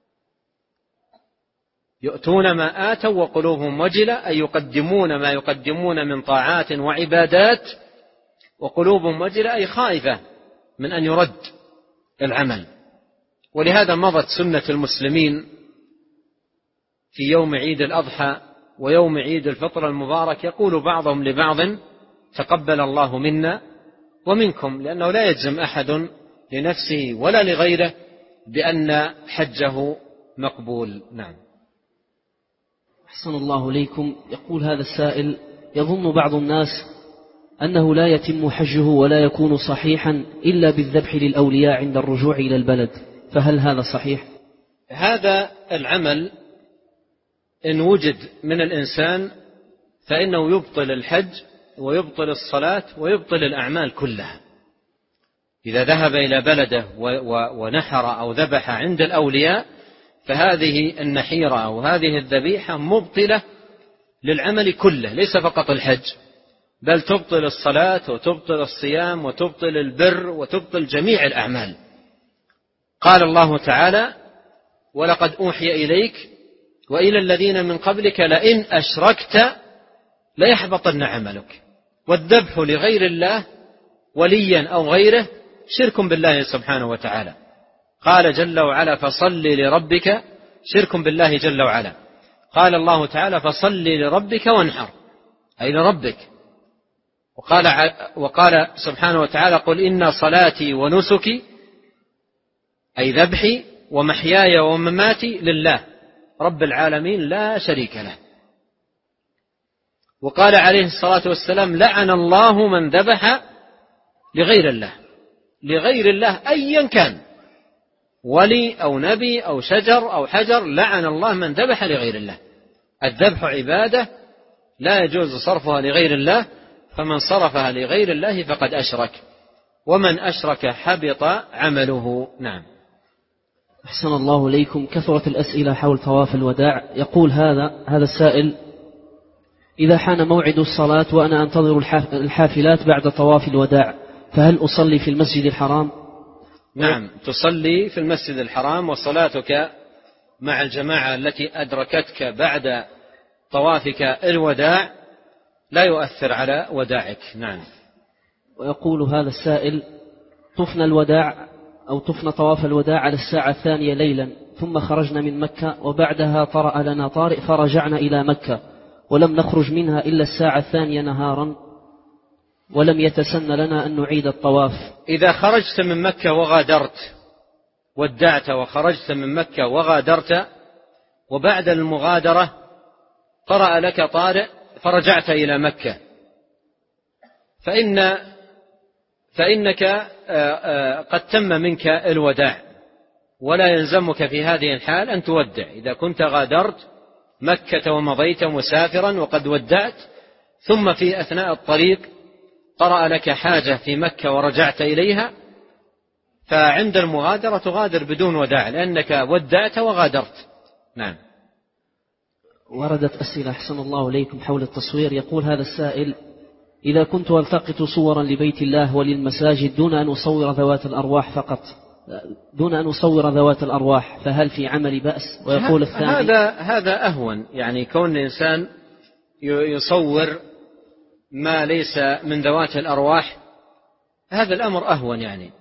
يؤتون ما آتوا وقلوبهم وجلة، أي يقدمون ما يقدمون من طاعات وعبادات، وقلوبهم وجلة أي خائفة من أن يرد العمل. ولهذا مضت سنة المسلمين في يوم عيد الأضحى ويوم عيد الفطر المبارك، يقول بعضهم لبعض: تقبل الله منا ومنكم، لأنه لا يجزم أحد لنفسه ولا لغيره بأن حجه مقبول. نعم. أحسن الله إليكم. يقول هذا السائل: يظن بعض الناس أنه لا يتم حجه ولا يكون صحيحا إلا بالذبح للأولياء عند الرجوع إلى البلد، فهل هذا صحيح؟ هذا العمل إن وجد من الإنسان فإنه يبطل الحج ويبطل الصلاة ويبطل الأعمال كلها. إذا ذهب إلى بلده ونحر أو ذبح عند الأولياء، فهذه النحيرة أو هذه الذبيحة مبطلة للعمل كله، ليس فقط الحج، بل تبطل الصلاة وتبطل الصيام وتبطل البر وتبطل جميع الأعمال. قال الله تعالى: ولقد أوحي إليك وإلى الذين من قبلك لئن أشركت ليحبطن عملك. والذبح لغير الله وليا أو غيره شرك بالله سبحانه وتعالى. قال جل وعلا: فصل لربك، شرك بالله جل وعلا. قال الله تعالى: فصل لربك وانحر، أي لربك. وقال سبحانه وتعالى: قل إن صلاتي ونسكي أي ذبحي ومحياي ومماتي لله رب العالمين لا شريك له. وقال عليه الصلاة والسلام: لعن الله من ذبح لغير الله، لغير الله أيا كان، ولي أو نبي أو شجر أو حجر، لعن الله من ذبح لغير الله. الذبح عبادة لا يجوز صرفها لغير الله، فمن صرفها لغير الله فقد أشرك، ومن أشرك حبط عمله. نعم. أحسن الله إليكم. كثرت الأسئلة حول طواف الوداع. يقول هذا السائل: إذا حان موعد الصلاة وأنا أنتظر الحافلات بعد طواف الوداع، فهل أصلي في المسجد الحرام؟ نعم، تصلي في المسجد الحرام، وصلاتك مع الجماعة التي أدركتك بعد طوافك الوداع لا يؤثر على وداعك. نعم. ويقول هذا السائل: طفنا الوداع أو طفنا طواف الوداع على 2:00 ليلا، ثم خرجنا من مكة، وبعدها طرأ لنا طارئ فرجعنا إلى مكة، ولم نخرج منها إلا 2:00 نهارا، ولم يتسن لنا أن نعيد الطواف. إذا خرجت من مكة وغادرت، ودعت وخرجت من مكة وغادرت، وبعد المغادرة طرأ لك طارئ فرجعت إلى مكة، فإنك قد تم منك الوداع، ولا يلزمك في هذه الحال أن تودع. إذا كنت غادرت مكة ومضيت مسافرا وقد ودعت، ثم في أثناء الطريق طرأ لك حاجة في مكة ورجعت إليها، فعند المغادرة تغادر بدون وداع، لأنك ودعت وغادرت. نعم. وردت أسئلة أحسن الله إليكم حول التصوير. يقول هذا السائل: إذا كنت ألتقط صورا لبيت الله وللمساجد دون أن أصور ذوات الأرواح فقط، دون أن أصور ذوات الأرواح، فهل في عمل بأس؟ ويقول الثاني: هذا أهون، يعني كون الإنسان يصور ما ليس من ذوات الأرواح، هذا الأمر أهون يعني.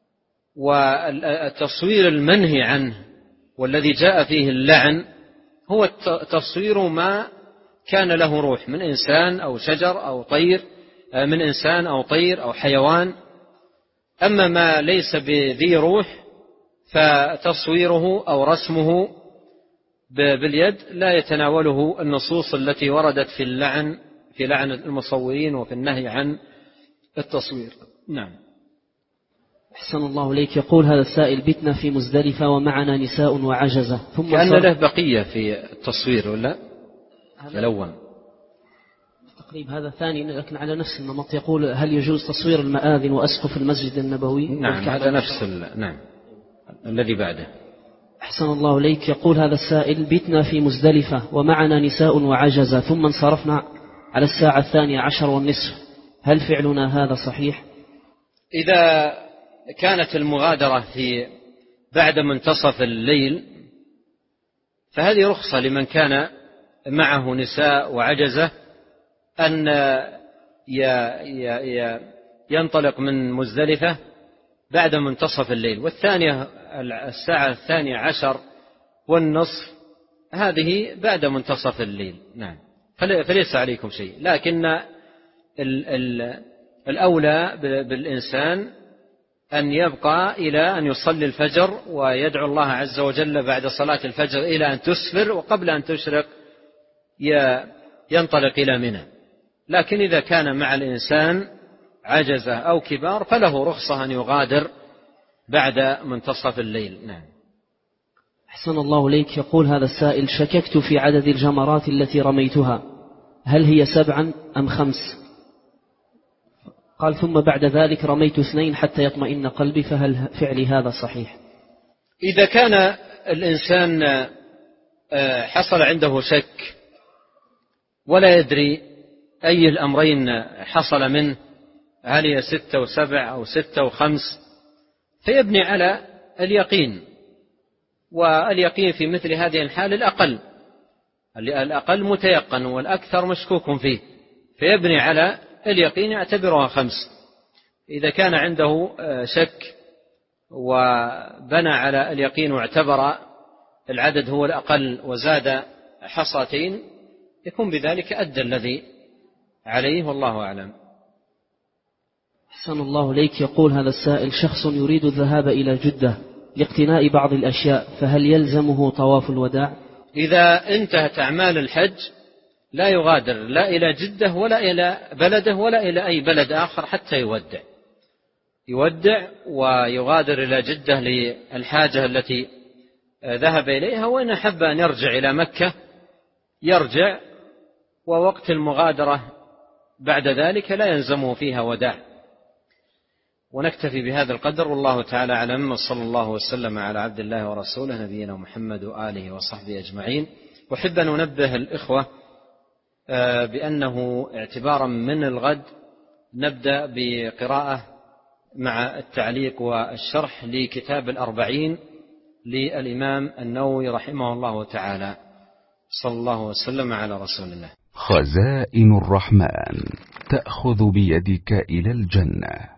والتصوير المنهي عنه والذي جاء فيه اللعن هو تصوير ما كان له روح من إنسان أو شجر أو طير، من إنسان أو طير أو حيوان. أما ما ليس بذي روح فتصويره أو رسمه باليد لا يتناوله النصوص التي وردت في لعن المصورين وفي النهي عن التصوير. نعم. أحسن الله إليك. يقول هذا السائل: بتنا في مزدلفة ومعنا نساء وعجزة، ثم كأن له بقية في التصوير ولا الأول تقريب هذا ثاني، لكن على نفس النمط. يقول: هل يجوز تصوير المآذن وأسقف المسجد النبوي؟ نعم، هذا نفس نعم الذي بعده. أحسن الله إليك. يقول هذا السائل: بتنا في مزدلفة ومعنا نساء وعجزة، ثم انصرفنا على 12:30، هل فعلنا هذا صحيح؟ إذا كانت المغادرة بعد منتصف الليل فهذه رخصة لمن كان معه نساء وعجزة أن ينطلق من مزدلفة بعد منتصف الليل. والثانية 12:30 هذه بعد منتصف الليل. نعم، فليس عليكم شيء، لكن الأولى بالإنسان أن يبقى إلى أن يصلي الفجر ويدعو الله عز وجل بعد صلاة الفجر إلى أن تسفر، وقبل أن تشرق ينطلق إلى منى. لكن إذا كان مع الإنسان عجزة أو كبار فله رخصة أن يغادر بعد منتصف الليل. نعم. أحسن الله إليك. يقول هذا السائل: شككت في عدد الجمرات التي رميتها، هل هي 7 أم 5؟ قال: ثم بعد ذلك رميت 2 حتى يطمئن قلبي، فهل فعلي هذا صحيح؟ إذا كان الإنسان حصل عنده شك ولا يدري أي الأمرين حصل منه، هل هي 6 و7 أو 6 و5، فيبني على اليقين، واليقين في مثل هذه الحال الأقل متيقن والأكثر مشكوك فيه، فيبني على اليقين يعتبرها 5. إذا كان عنده شك وبنى على اليقين واعتبر العدد هو الأقل وزاد حصتين، يكون بذلك أدى الذي عليه، والله أعلم. أحسن الله إليك. يقول هذا السائل: شخص يريد الذهاب إلى جدة لاقتناء بعض الأشياء، فهل يلزمه طواف الوداع؟ إذا انتهت أعمال الحج لا يغادر لا إلى جدة ولا إلى بلده ولا إلى أي بلد آخر حتى يودع ويغادر إلى جدة للحاجة التي ذهب إليها، وإن أحب أن يرجع إلى مكة يرجع، ووقت المغادرة بعد ذلك لا يلزمه فيها وداع. ونكتفي بهذا القدر، والله تعالى أعلم، وصلى الله وسلم على عبد الله ورسوله نبينا محمد وآله وصحبه أجمعين. أحب أن أنبه الإخوة بأنه اعتبارا من الغد نبدأ بقراءة مع التعليق والشرح لكتاب الأربعين للإمام النووي رحمه الله تعالى. صلى الله وسلم على رسول الله. خزائن الرحمن تأخذ بيدك إلى الجنة.